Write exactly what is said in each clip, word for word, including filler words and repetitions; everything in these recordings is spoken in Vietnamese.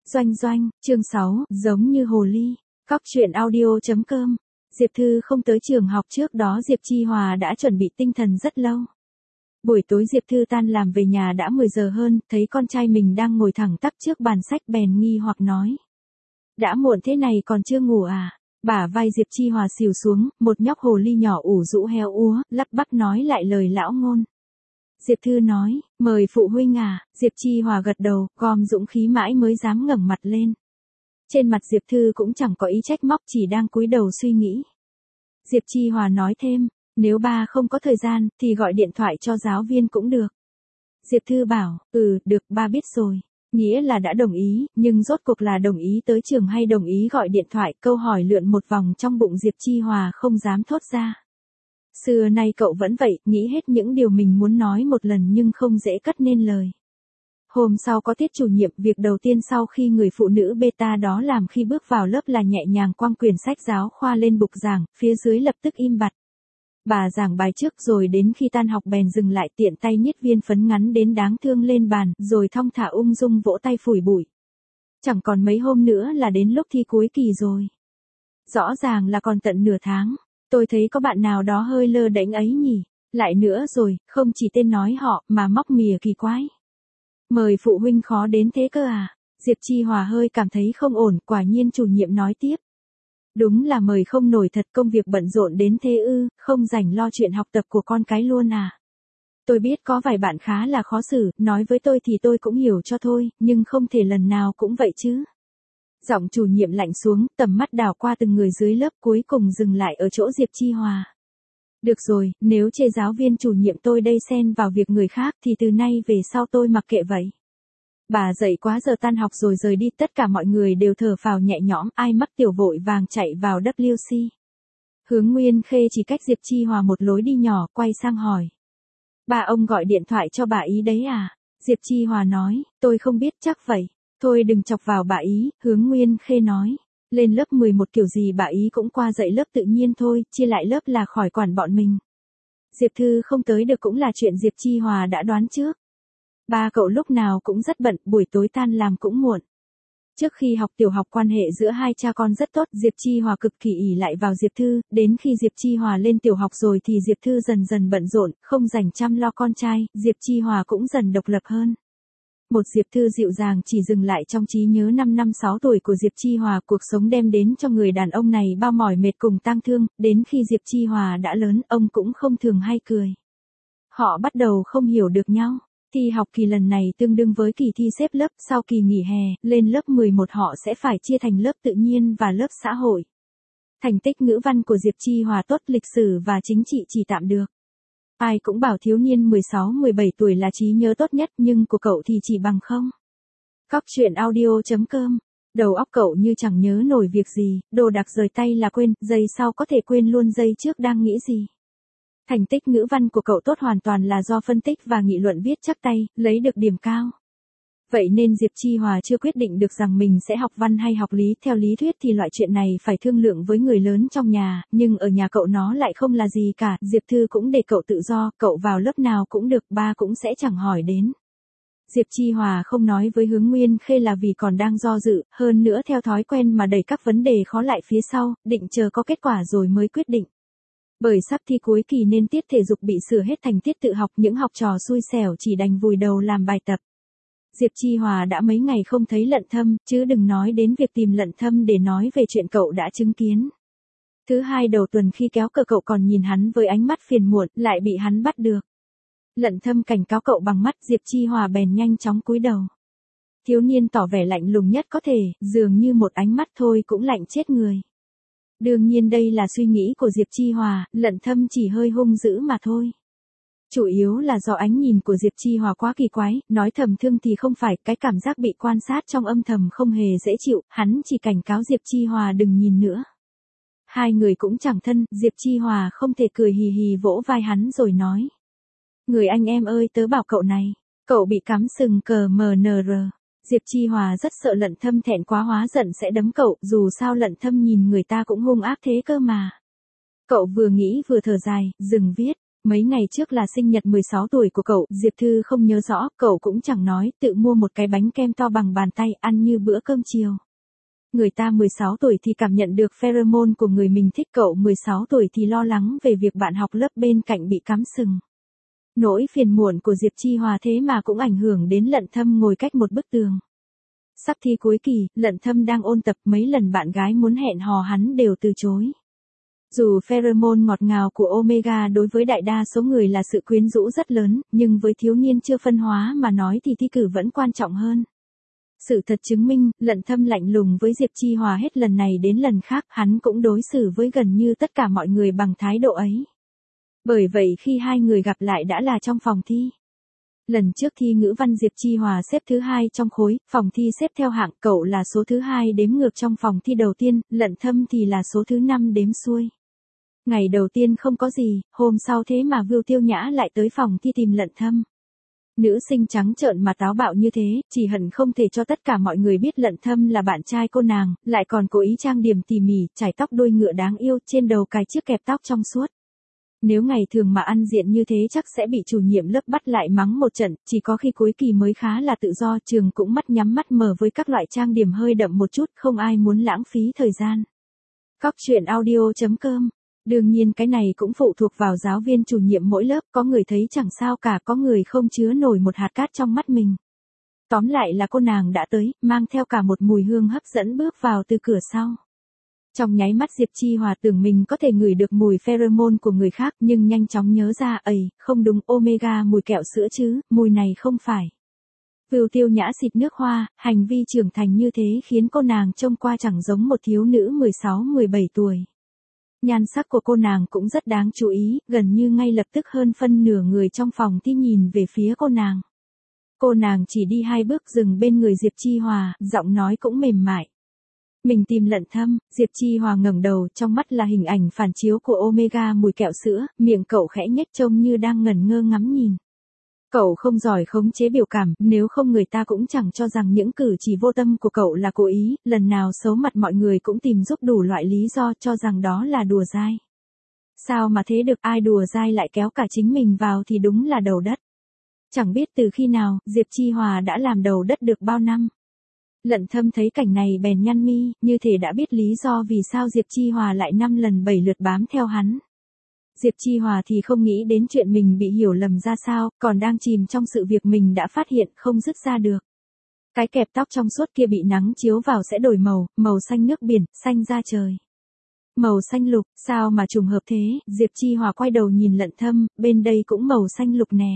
Doanh doanh, chương sáu, giống như hồ ly. Cóc truyện audio chấm com. Diệp Thư không tới trường học trước đó Diệp Chi Hòa đã chuẩn bị tinh thần rất lâu. Buổi tối Diệp Thư tan làm về nhà đã mười giờ hơn, thấy con trai mình đang ngồi thẳng tắp trước bàn sách bèn nghi hoặc nói. Đã muộn thế này còn chưa ngủ à? Bả vai Diệp Chi Hòa xìu xuống, một nhóc hồ ly nhỏ ủ rũ heo úa, lắp bắp nói lại lời lão ngôn. Diệp Thư nói, mời phụ huynh à, Diệp Chi Hòa gật đầu, gom dũng khí mãi mới dám ngẩng mặt lên. Trên mặt Diệp Thư cũng chẳng có ý trách móc, chỉ đang cúi đầu suy nghĩ. Diệp Chi Hòa nói thêm, nếu ba không có thời gian, thì gọi điện thoại cho giáo viên cũng được. Diệp Thư bảo, ừ, được, ba biết rồi. Nghĩa là đã đồng ý, nhưng rốt cuộc là đồng ý tới trường hay đồng ý gọi điện thoại, câu hỏi lượn một vòng trong bụng Diệp Chi Hòa không dám thốt ra. Xưa nay cậu vẫn vậy, nghĩ hết những điều mình muốn nói một lần nhưng không dễ cất nên lời. Hôm sau có tiết chủ nhiệm, việc đầu tiên sau khi người phụ nữ beta đó làm khi bước vào lớp là nhẹ nhàng quăng quyển sách giáo khoa lên bục giảng, phía dưới lập tức im bặt. Bà giảng bài trước rồi đến khi tan học bèn dừng lại, tiện tay nhét viên phấn ngắn đến đáng thương lên bàn, rồi thong thả ung dung vỗ tay phủi bụi. Chẳng còn mấy hôm nữa là đến lúc thi cuối kỳ rồi. Rõ ràng là còn tận nửa tháng. Tôi thấy có bạn nào đó hơi lơ đễnh ấy nhỉ. Lại nữa rồi, không chỉ tên nói họ mà móc mỉa kỳ quái. Mời phụ huynh khó đến thế cơ à? Diệp Chi Hòa hơi cảm thấy không ổn, quả nhiên chủ nhiệm nói tiếp. Đúng là mời không nổi thật, công việc bận rộn đến thế ư, không rảnh lo chuyện học tập của con cái luôn à. Tôi biết có vài bạn khá là khó xử, nói với tôi thì tôi cũng hiểu cho thôi, nhưng không thể lần nào cũng vậy chứ. Giọng chủ nhiệm lạnh xuống, tầm mắt đảo qua từng người dưới lớp, cuối cùng dừng lại ở chỗ Diệp Chi Hòa. Được rồi, nếu chê giáo viên chủ nhiệm tôi đây xen vào việc người khác thì từ nay về sau tôi mặc kệ vậy. Bà dậy quá giờ tan học rồi rời đi, tất cả mọi người đều thở phào nhẹ nhõm, ai mắc tiểu vội vàng chạy vào W C. Hướng Nguyên Khê chỉ cách Diệp Chi Hòa một lối đi nhỏ, quay sang hỏi. Bà ông gọi điện thoại cho bà ý đấy à? Diệp Chi Hòa nói, tôi không biết, chắc vậy. Thôi đừng chọc vào bà ý, Hướng Nguyên Khê nói. Lên lớp mười một kiểu gì bà ý cũng qua dạy lớp tự nhiên thôi, chia lại lớp là khỏi quản bọn mình. Diệp Thư không tới được cũng là chuyện Diệp Chi Hòa đã đoán trước. Ba cậu lúc nào cũng rất bận, buổi tối tan làm cũng muộn. Trước khi học tiểu học quan hệ giữa hai cha con rất tốt, Diệp Chi Hòa cực kỳ ỷ lại vào Diệp Thư, đến khi Diệp Chi Hòa lên tiểu học rồi thì Diệp Thư dần dần bận rộn, không dành chăm lo con trai, Diệp Chi Hòa cũng dần độc lập hơn. Một Diệp Thư dịu dàng chỉ dừng lại trong trí nhớ năm năm sáu tuổi của Diệp Chi Hòa, cuộc sống đem đến cho người đàn ông này bao mỏi mệt cùng tang thương, đến khi Diệp Chi Hòa đã lớn, ông cũng không thường hay cười. Họ bắt đầu không hiểu được nhau. Thi học kỳ lần này tương đương với kỳ thi xếp lớp, sau kỳ nghỉ hè, lên lớp mười một họ sẽ phải chia thành lớp tự nhiên và lớp xã hội. Thành tích ngữ văn của Diệp Chi Hòa tốt, lịch sử và chính trị chỉ tạm được. Ai cũng bảo thiếu niên mười sáu mười bảy tuổi là trí nhớ tốt nhất, nhưng của cậu thì chỉ bằng không. Cóc truyện audio chấm com. Đầu óc cậu như chẳng nhớ nổi việc gì, đồ đạc rời tay là quên, giây sau có thể quên luôn giây trước đang nghĩ gì. Thành tích ngữ văn của cậu tốt hoàn toàn là do phân tích và nghị luận viết chắc tay, lấy được điểm cao. Vậy nên Diệp Chi Hòa chưa quyết định được rằng mình sẽ học văn hay học lý, theo lý thuyết thì loại chuyện này phải thương lượng với người lớn trong nhà, nhưng ở nhà cậu nó lại không là gì cả, Diệp Thư cũng để cậu tự do, cậu vào lớp nào cũng được, ba cũng sẽ chẳng hỏi đến. Diệp Chi Hòa không nói với Hướng Nguyên Khê là vì còn đang do dự, hơn nữa theo thói quen mà đẩy các vấn đề khó lại phía sau, định chờ có kết quả rồi mới quyết định. Bởi sắp thi cuối kỳ nên tiết thể dục bị sửa hết thành tiết tự học, những học trò xui xẻo chỉ đành vùi đầu làm bài tập. Diệp Chi Hòa đã mấy ngày không thấy Lận Thâm, chứ đừng nói đến việc tìm Lận Thâm để nói về chuyện cậu đã chứng kiến. Thứ hai đầu tuần khi kéo cờ cậu còn nhìn hắn với ánh mắt phiền muộn, lại bị hắn bắt được. Lận Thâm cảnh cáo cậu bằng mắt, Diệp Chi Hòa bèn nhanh chóng cúi đầu. Thiếu niên tỏ vẻ lạnh lùng nhất có thể, dường như một ánh mắt thôi cũng lạnh chết người. Đương nhiên đây là suy nghĩ của Diệp Chi Hòa, Lận Thâm chỉ hơi hung dữ mà thôi. Chủ yếu là do ánh nhìn của Diệp Chi Hòa quá kỳ quái, nói thầm thương thì không phải, cái cảm giác bị quan sát trong âm thầm không hề dễ chịu, hắn chỉ cảnh cáo Diệp Chi Hòa đừng nhìn nữa. Hai người cũng chẳng thân, Diệp Chi Hòa không thể cười hì hì vỗ vai hắn rồi nói. Người anh em ơi, tớ bảo cậu này, cậu bị cắm sừng cờ em en rờ. Diệp Chi Hòa rất sợ Lận Thâm thẹn quá hóa giận sẽ đấm cậu, dù sao Lận Thâm nhìn người ta cũng hung ác thế cơ mà. Cậu vừa nghĩ vừa thở dài, dừng viết. Mấy ngày trước là sinh nhật mười sáu tuổi của cậu, Diệp Thư không nhớ rõ, cậu cũng chẳng nói, tự mua một cái bánh kem to bằng bàn tay, ăn như bữa cơm chiều. Người ta mười sáu tuổi thì cảm nhận được pheromone của người mình thích, cậu mười sáu tuổi thì lo lắng về việc bạn học lớp bên cạnh bị cắm sừng. Nỗi phiền muộn của Diệp Chi Hòa thế mà cũng ảnh hưởng đến Lận Thâm ngồi cách một bức tường. Sắp thi cuối kỳ, Lận Thâm đang ôn tập, mấy lần bạn gái muốn hẹn hò hắn đều từ chối. Dù pheromone ngọt ngào của Omega đối với đại đa số người là sự quyến rũ rất lớn, nhưng với thiếu niên chưa phân hóa mà nói thì thi cử vẫn quan trọng hơn. Sự thật chứng minh, Lận Thâm lạnh lùng với Diệp Chi Hòa hết lần này đến lần khác, hắn cũng đối xử với gần như tất cả mọi người bằng thái độ ấy. Bởi vậy khi hai người gặp lại đã là trong phòng thi. Lần trước thi ngữ văn Diệp Chi Hòa xếp thứ hai trong khối, phòng thi xếp theo hạng, cậu là số thứ hai đếm ngược trong phòng thi đầu tiên, Lận Thâm thì là số thứ năm đếm xuôi. Ngày đầu tiên không có gì, hôm sau thế mà Vưu Tiêu Nhã lại tới phòng thi tìm Lận Thâm. Nữ sinh trắng trợn mà táo bạo như thế, chỉ hận không thể cho tất cả mọi người biết Lận Thâm là bạn trai cô nàng, lại còn cố ý trang điểm tỉ mỉ, chải tóc đuôi ngựa đáng yêu, trên đầu cài chiếc kẹp tóc trong suốt. Nếu ngày thường mà ăn diện như thế chắc sẽ bị chủ nhiệm lớp bắt lại mắng một trận, chỉ có khi cuối kỳ mới khá là tự do, trường cũng mắt nhắm mắt mở với các loại trang điểm hơi đậm một chút, không ai muốn lãng phí thời gian. Cóc truyện audio chấm com. Đương nhiên cái này cũng phụ thuộc vào giáo viên chủ nhiệm mỗi lớp, có người thấy chẳng sao cả, có người không chứa nổi một hạt cát trong mắt mình. Tóm lại là cô nàng đã tới, mang theo cả một mùi hương hấp dẫn bước vào từ cửa sau. Trong nháy mắt Diệp Chi Hòa tưởng mình có thể ngửi được mùi pheromone của người khác, nhưng nhanh chóng nhớ ra, ầy, không đúng, Omega mùi kẹo sữa chứ, mùi này không phải. Vưu Tiêu Nhã xịt nước hoa, hành vi trưởng thành như thế khiến cô nàng trông qua chẳng giống một thiếu nữ mười sáu mười bảy tuổi. Nhan sắc của cô nàng cũng rất đáng chú ý, gần như ngay lập tức hơn phân nửa người trong phòng thi nhìn về phía cô nàng. Cô nàng chỉ đi hai bước dừng bên người Diệp Chi Hòa, giọng nói cũng mềm mại. Mình tìm Lận Thâm. Diệp Chi Hòa ngẩng đầu, trong mắt là hình ảnh phản chiếu của Omega mùi kẹo sữa, miệng cậu khẽ nhếch trông như đang ngẩn ngơ ngắm nhìn. Cậu không giỏi khống chế biểu cảm, nếu không người ta cũng chẳng cho rằng những cử chỉ vô tâm của cậu là cố ý, lần nào xấu mặt mọi người cũng tìm giúp đủ loại lý do cho rằng đó là đùa dai. Sao mà thế được, ai đùa dai lại kéo cả chính mình vào thì đúng là đầu đất. Chẳng biết từ khi nào, Diệp Chi Hòa đã làm đầu đất được bao năm. Lận Thâm thấy cảnh này bèn nhăn mi, như thể đã biết lý do vì sao Diệp Chi Hòa lại năm lần bảy lượt bám theo hắn. Diệp Chi Hòa thì không nghĩ đến chuyện mình bị hiểu lầm ra sao, còn đang chìm trong sự việc mình đã phát hiện không dứt ra được. Cái kẹp tóc trong suốt kia bị nắng chiếu vào sẽ đổi màu, màu xanh nước biển, xanh da trời. Màu xanh lục, sao mà trùng hợp thế, Diệp Chi Hòa quay đầu nhìn Lận Thâm, bên đây cũng màu xanh lục nè.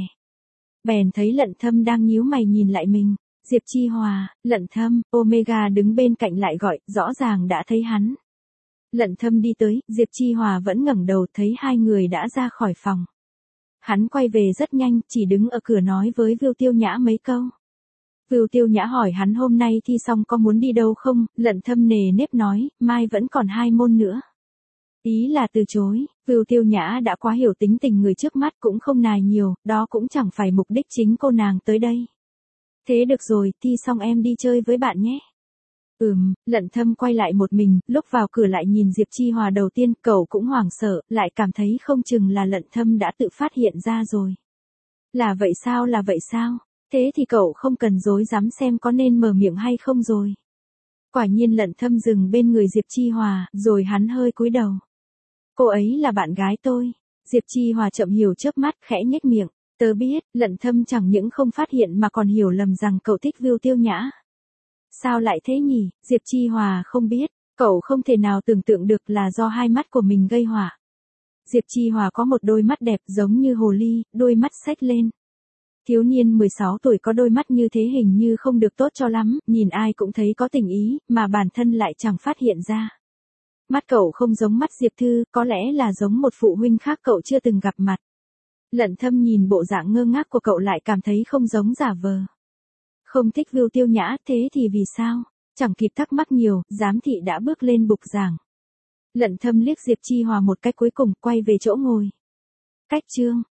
Bèn thấy Lận Thâm đang nhíu mày nhìn lại mình. Diệp Chi Hòa, Lận Thâm, Omega đứng bên cạnh lại gọi, rõ ràng đã thấy hắn. Lận Thâm đi tới, Diệp Chi Hòa vẫn ngẩng đầu thấy hai người đã ra khỏi phòng. Hắn quay về rất nhanh, chỉ đứng ở cửa nói với Vưu Tiêu Nhã mấy câu. Vưu Tiêu Nhã hỏi hắn hôm nay thi xong có muốn đi đâu không, Lận Thâm nề nếp nói, mai vẫn còn hai môn nữa. Ý là từ chối, Vưu Tiêu Nhã đã quá hiểu tính tình người trước mắt, cũng không nài nhiều, đó cũng chẳng phải mục đích chính cô nàng tới đây. Thế được rồi, thi xong em đi chơi với bạn nhé. Ừm, Lận Thâm quay lại một mình, lúc vào cửa lại nhìn Diệp Chi Hòa đầu tiên, cậu cũng hoảng sợ, lại cảm thấy không chừng là Lận Thâm đã tự phát hiện ra rồi. Là vậy sao, là vậy sao? Thế thì cậu không cần dối dám xem có nên mở miệng hay không rồi. Quả nhiên Lận Thâm dừng bên người Diệp Chi Hòa, rồi hắn hơi cúi đầu. Cô ấy là bạn gái tôi. Diệp Chi Hòa chậm hiểu chớp mắt, khẽ nhếch miệng. Tớ biết, Lận Thâm chẳng những không phát hiện mà còn hiểu lầm rằng cậu thích Vưu Tiêu Nhã. Sao lại thế nhỉ, Diệp Chi Hòa không biết, cậu không thể nào tưởng tượng được là do hai mắt của mình gây họa. Diệp Chi Hòa có một đôi mắt đẹp giống như hồ ly, đôi mắt xếch lên. Thiếu niên mười sáu tuổi có đôi mắt như thế hình như không được tốt cho lắm, nhìn ai cũng thấy có tình ý, mà bản thân lại chẳng phát hiện ra. Mắt cậu không giống mắt Diệp Thư, có lẽ là giống một phụ huynh khác cậu chưa từng gặp mặt. Lận Thâm nhìn bộ dạng ngơ ngác của cậu lại cảm thấy không giống giả vờ. Không thích Vưu Tiêu Nhã, thế thì vì sao? Chẳng kịp thắc mắc nhiều, giám thị đã bước lên bục giảng. Lận Thâm liếc Diệp Chi Hòa một cách cuối cùng, quay về chỗ ngồi. Cách chương